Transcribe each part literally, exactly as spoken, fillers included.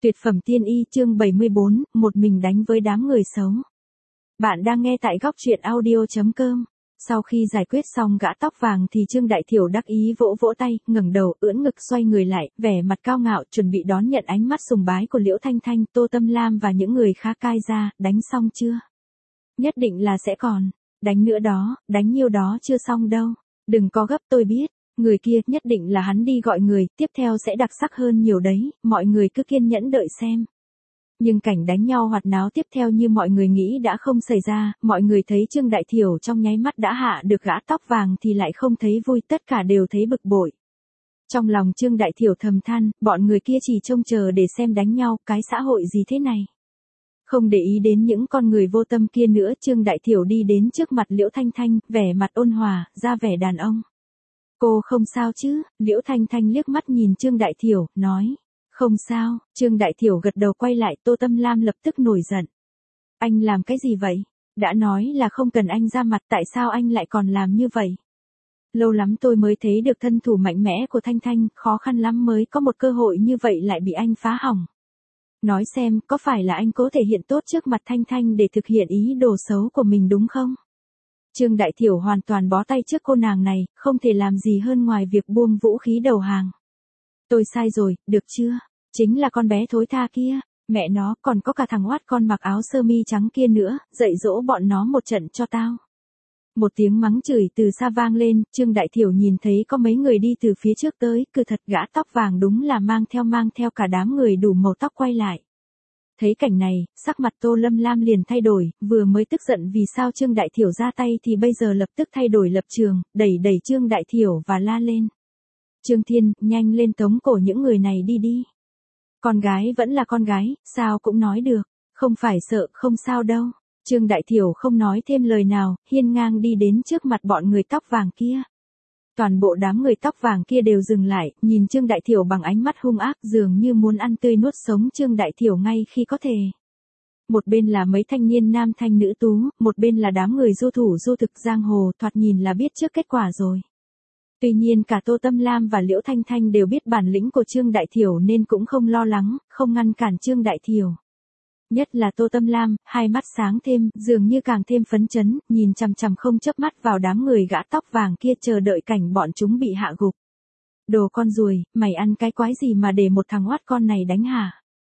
Tuyệt phẩm tiên y chương bảy mươi bốn, một mình đánh với đám người xấu. Bạn đang nghe tại góc truyện audio.com. Sau khi giải quyết xong gã tóc vàng thì Trương Đại Thiểu đắc ý vỗ vỗ tay, ngẩng đầu, ưỡn ngực xoay người lại, vẻ mặt cao ngạo chuẩn bị đón nhận ánh mắt sùng bái của Liễu Thanh Thanh, Tô Tâm Lam và những người khác cai ra. Đánh xong chưa? Nhất định là sẽ còn. Đánh nữa đó, đánh nhiêu đó chưa xong đâu. Đừng có gấp, tôi biết. Người kia nhất định là hắn đi gọi người, tiếp theo sẽ đặc sắc hơn nhiều đấy, mọi người cứ kiên nhẫn đợi xem. Nhưng cảnh đánh nhau hoạt náo tiếp theo như mọi người nghĩ đã không xảy ra, mọi người thấy Trương Đại Thiểu trong nháy mắt đã hạ được gã tóc vàng thì lại không thấy vui, tất cả đều thấy bực bội. Trong lòng Trương Đại Thiểu thầm than, bọn người kia chỉ trông chờ để xem đánh nhau, cái xã hội gì thế này. Không để ý đến những con người vô tâm kia nữa, Trương Đại Thiểu đi đến trước mặt Liễu Thanh Thanh, vẻ mặt ôn hòa, ra vẻ đàn ông. Cô không sao chứ? Liễu Thanh Thanh liếc mắt nhìn Trương Đại Thiểu, nói. Không sao. Trương Đại Thiểu gật đầu quay lại, Tô Tâm Lam lập tức nổi giận. Anh làm cái gì vậy? Đã nói là không cần anh ra mặt, tại sao anh lại còn làm như vậy? Lâu lắm tôi mới thấy được thân thủ mạnh mẽ của Thanh Thanh, khó khăn lắm mới có một cơ hội như vậy lại bị anh phá hỏng. Nói xem, có phải là anh cố thể hiện tốt trước mặt Thanh Thanh để thực hiện ý đồ xấu của mình đúng không? Trương Đại Thiểu hoàn toàn bó tay trước cô nàng này, không thể làm gì hơn ngoài việc buông vũ khí đầu hàng. Tôi sai rồi, được chưa? Chính là con bé thối tha kia, mẹ nó, còn có cả thằng oát con mặc áo sơ mi trắng kia nữa, dạy dỗ bọn nó một trận cho tao. Một tiếng mắng chửi từ xa vang lên, Trương Đại Thiểu nhìn thấy có mấy người đi từ phía trước tới, cứ thật gã tóc vàng đúng là mang theo mang theo cả đám người đủ màu tóc quay lại. Thấy cảnh này, sắc mặt Tô Lâm Lam liền thay đổi, vừa mới tức giận vì sao Trương Đại Thiểu ra tay thì bây giờ lập tức thay đổi lập trường, đẩy đẩy Trương Đại Thiểu và la lên. Trương Thiên, nhanh lên tống cổ những người này đi đi. Con gái vẫn là con gái, sao cũng nói được, không phải sợ, không sao đâu. Trương Đại Thiểu không nói thêm lời nào, hiên ngang đi đến trước mặt bọn người tóc vàng kia. Toàn bộ đám người tóc vàng kia đều dừng lại, nhìn Trương Đại Thiểu bằng ánh mắt hung ác, dường như muốn ăn tươi nuốt sống Trương Đại Thiểu ngay khi có thể. Một bên là mấy thanh niên nam thanh nữ tú, một bên là đám người du thủ du thực giang hồ, thoạt nhìn là biết trước kết quả rồi. Tuy nhiên cả Tô Tâm Lam và Liễu Thanh Thanh đều biết bản lĩnh của Trương Đại Thiểu nên cũng không lo lắng, không ngăn cản Trương Đại Thiểu. Nhất là Tô Tâm Lam, hai mắt sáng thêm, dường như càng thêm phấn chấn, nhìn chằm chằm không chớp mắt vào đám người gã tóc vàng kia chờ đợi cảnh bọn chúng bị hạ gục. Đồ con ruồi, mày ăn cái quái gì mà để một thằng oát con này đánh hả?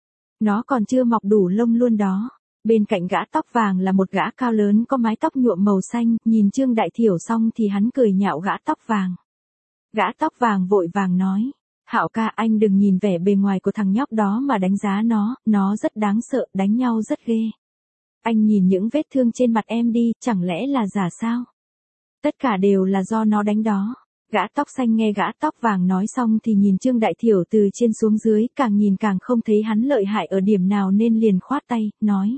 Nó còn chưa mọc đủ lông luôn đó. Bên cạnh gã tóc vàng là một gã cao lớn có mái tóc nhuộm màu xanh, nhìn Trương Đại Thiểu xong thì hắn cười nhạo gã tóc vàng. Gã tóc vàng vội vàng nói. Hạo ca, anh đừng nhìn vẻ bề ngoài của thằng nhóc đó mà đánh giá nó, nó rất đáng sợ, đánh nhau rất ghê. Anh nhìn những vết thương trên mặt em đi, chẳng lẽ là giả sao? Tất cả đều là do nó đánh đó. Gã tóc xanh nghe gã tóc vàng nói xong thì nhìn Trương Đại Thiểu từ trên xuống dưới, càng nhìn càng không thấy hắn lợi hại ở điểm nào nên liền khoát tay, nói.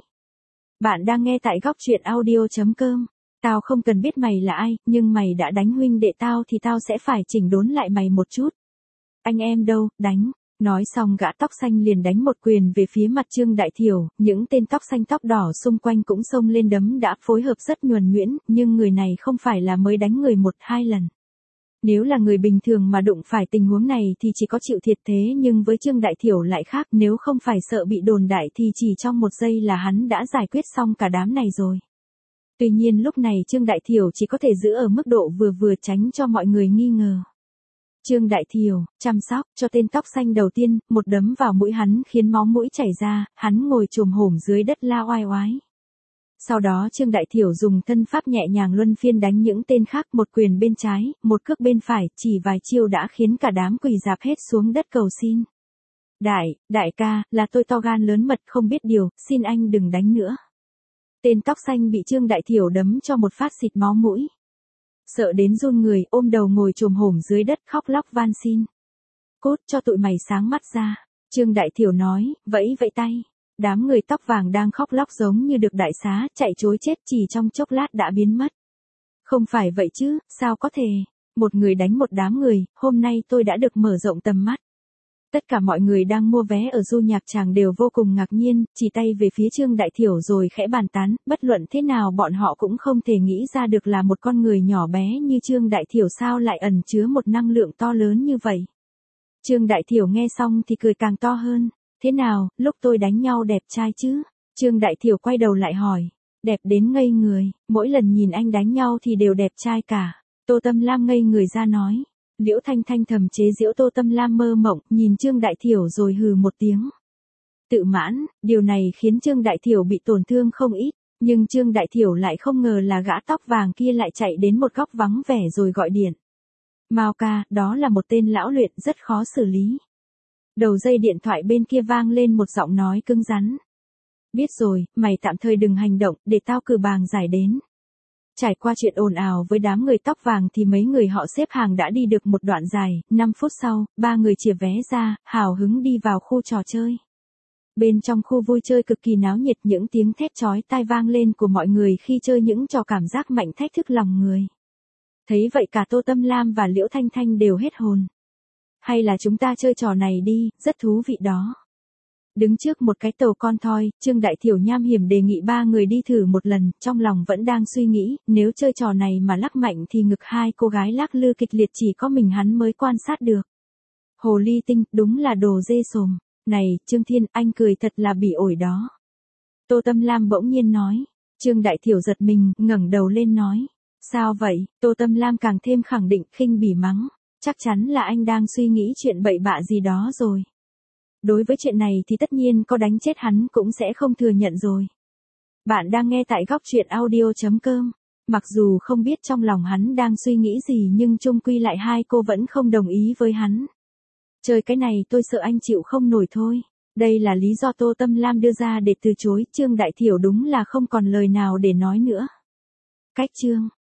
Bạn đang nghe tại góc truyện audio.com. Tao không cần biết mày là ai, nhưng mày đã đánh huynh đệ tao thì tao sẽ phải chỉnh đốn lại mày một chút. Anh em đâu, đánh. Nói xong gã tóc xanh liền đánh một quyền về phía mặt Trương Đại Thiểu, những tên tóc xanh tóc đỏ xung quanh cũng xông lên đấm đã phối hợp rất nhuần nhuyễn, nhưng người này không phải là mới đánh người một hai lần. Nếu là người bình thường mà đụng phải tình huống này thì chỉ có chịu thiệt thế, nhưng với Trương Đại Thiểu lại khác, nếu không phải sợ bị đồn đại thì chỉ trong một giây là hắn đã giải quyết xong cả đám này rồi. Tuy nhiên lúc này Trương Đại Thiểu chỉ có thể giữ ở mức độ vừa vừa tránh cho mọi người nghi ngờ. Trương Đại Thiểu, chăm sóc cho tên tóc xanh đầu tiên, một đấm vào mũi hắn khiến máu mũi chảy ra, hắn ngồi chồm hổm dưới đất la oai oái. Sau đó Trương Đại Thiểu dùng thân pháp nhẹ nhàng luân phiên đánh những tên khác, một quyền bên trái, một cước bên phải, chỉ vài chiêu đã khiến cả đám quỳ rạp hết xuống đất cầu xin. Đại, đại ca, là tôi to gan lớn mật không biết điều, xin anh đừng đánh nữa. Tên tóc xanh bị Trương Đại Thiểu đấm cho một phát xịt máu mũi. Sợ đến run người, ôm đầu ngồi chồm hổm dưới đất khóc lóc van xin. Cút cho tụi mày sáng mắt ra. Trương Đại Thiểu nói, vẫy vẫy tay. Đám người tóc vàng đang khóc lóc giống như được đại xá, chạy trối chết chỉ trong chốc lát đã biến mất. Không phải vậy chứ, sao có thể. Một người đánh một đám người, hôm nay tôi đã được mở rộng tầm mắt. Tất cả mọi người đang mua vé ở du nhạc tràng đều vô cùng ngạc nhiên, chỉ tay về phía Trương Đại Thiểu rồi khẽ bàn tán, bất luận thế nào bọn họ cũng không thể nghĩ ra được là một con người nhỏ bé như Trương Đại Thiểu sao lại ẩn chứa một năng lượng to lớn như vậy. Trương Đại Thiểu nghe xong thì cười càng to hơn, Thế nào, lúc tôi đánh nhau đẹp trai chứ? Trương Đại Thiểu quay đầu lại hỏi. Đẹp đến ngây người, mỗi lần nhìn anh đánh nhau thì đều đẹp trai cả. Tô Tâm Lam ngây người ra nói. Liễu Thanh Thanh thầm chế giễu Tô Tâm Lam mơ mộng, nhìn Trương Đại Thiểu rồi hừ một tiếng. Tự mãn, điều này khiến Trương Đại Thiểu bị tổn thương không ít, nhưng Trương Đại Thiểu lại không ngờ là gã tóc vàng kia lại chạy đến một góc vắng vẻ rồi gọi điện. Mao ca, đó là một tên lão luyện rất khó xử lý. Đầu dây điện thoại bên kia vang lên một giọng nói cứng rắn. Biết rồi, mày tạm thời đừng hành động, để tao cử bàng giải đến. Trải qua chuyện ồn ào với đám người tóc vàng thì mấy người họ xếp hàng đã đi được một đoạn dài, năm phút sau, ba người chìa vé ra, hào hứng đi vào khu trò chơi. Bên trong khu vui chơi cực kỳ náo nhiệt, những tiếng thét chói tai vang lên của mọi người khi chơi những trò cảm giác mạnh thách thức lòng người. Thấy vậy cả Tô Tâm Lam và Liễu Thanh Thanh đều hết hồn. Hay là chúng ta chơi trò này đi, rất thú vị đó. Đứng trước một cái tàu con thoi, Trương Đại Thiểu nham hiểm đề nghị ba người đi thử một lần, trong lòng vẫn đang suy nghĩ, nếu chơi trò này mà lắc mạnh thì ngực hai cô gái lắc lư kịch liệt chỉ có mình hắn mới quan sát được. Hồ ly tinh, đúng là đồ dê sồm. Này, Trương Thiên, anh cười thật là bỉ ổi đó. Tô Tâm Lam bỗng nhiên nói. Trương Đại Thiểu giật mình, ngẩng đầu lên nói. Sao vậy? Tô Tâm Lam càng thêm khẳng định, khinh bỉ mắng. Chắc chắn là anh đang suy nghĩ chuyện bậy bạ gì đó rồi. Đối với chuyện này thì tất nhiên có đánh chết hắn cũng sẽ không thừa nhận rồi. Bạn đang nghe tại góc truyện audio chấm com. Mặc dù không biết trong lòng hắn đang suy nghĩ gì nhưng chung quy lại hai cô vẫn không đồng ý với hắn. Chơi cái này tôi sợ anh chịu không nổi thôi. Đây là lý do Tô Tâm Lam đưa ra để từ chối, Trương Đại Thiểu đúng là không còn lời nào để nói nữa. Cách chương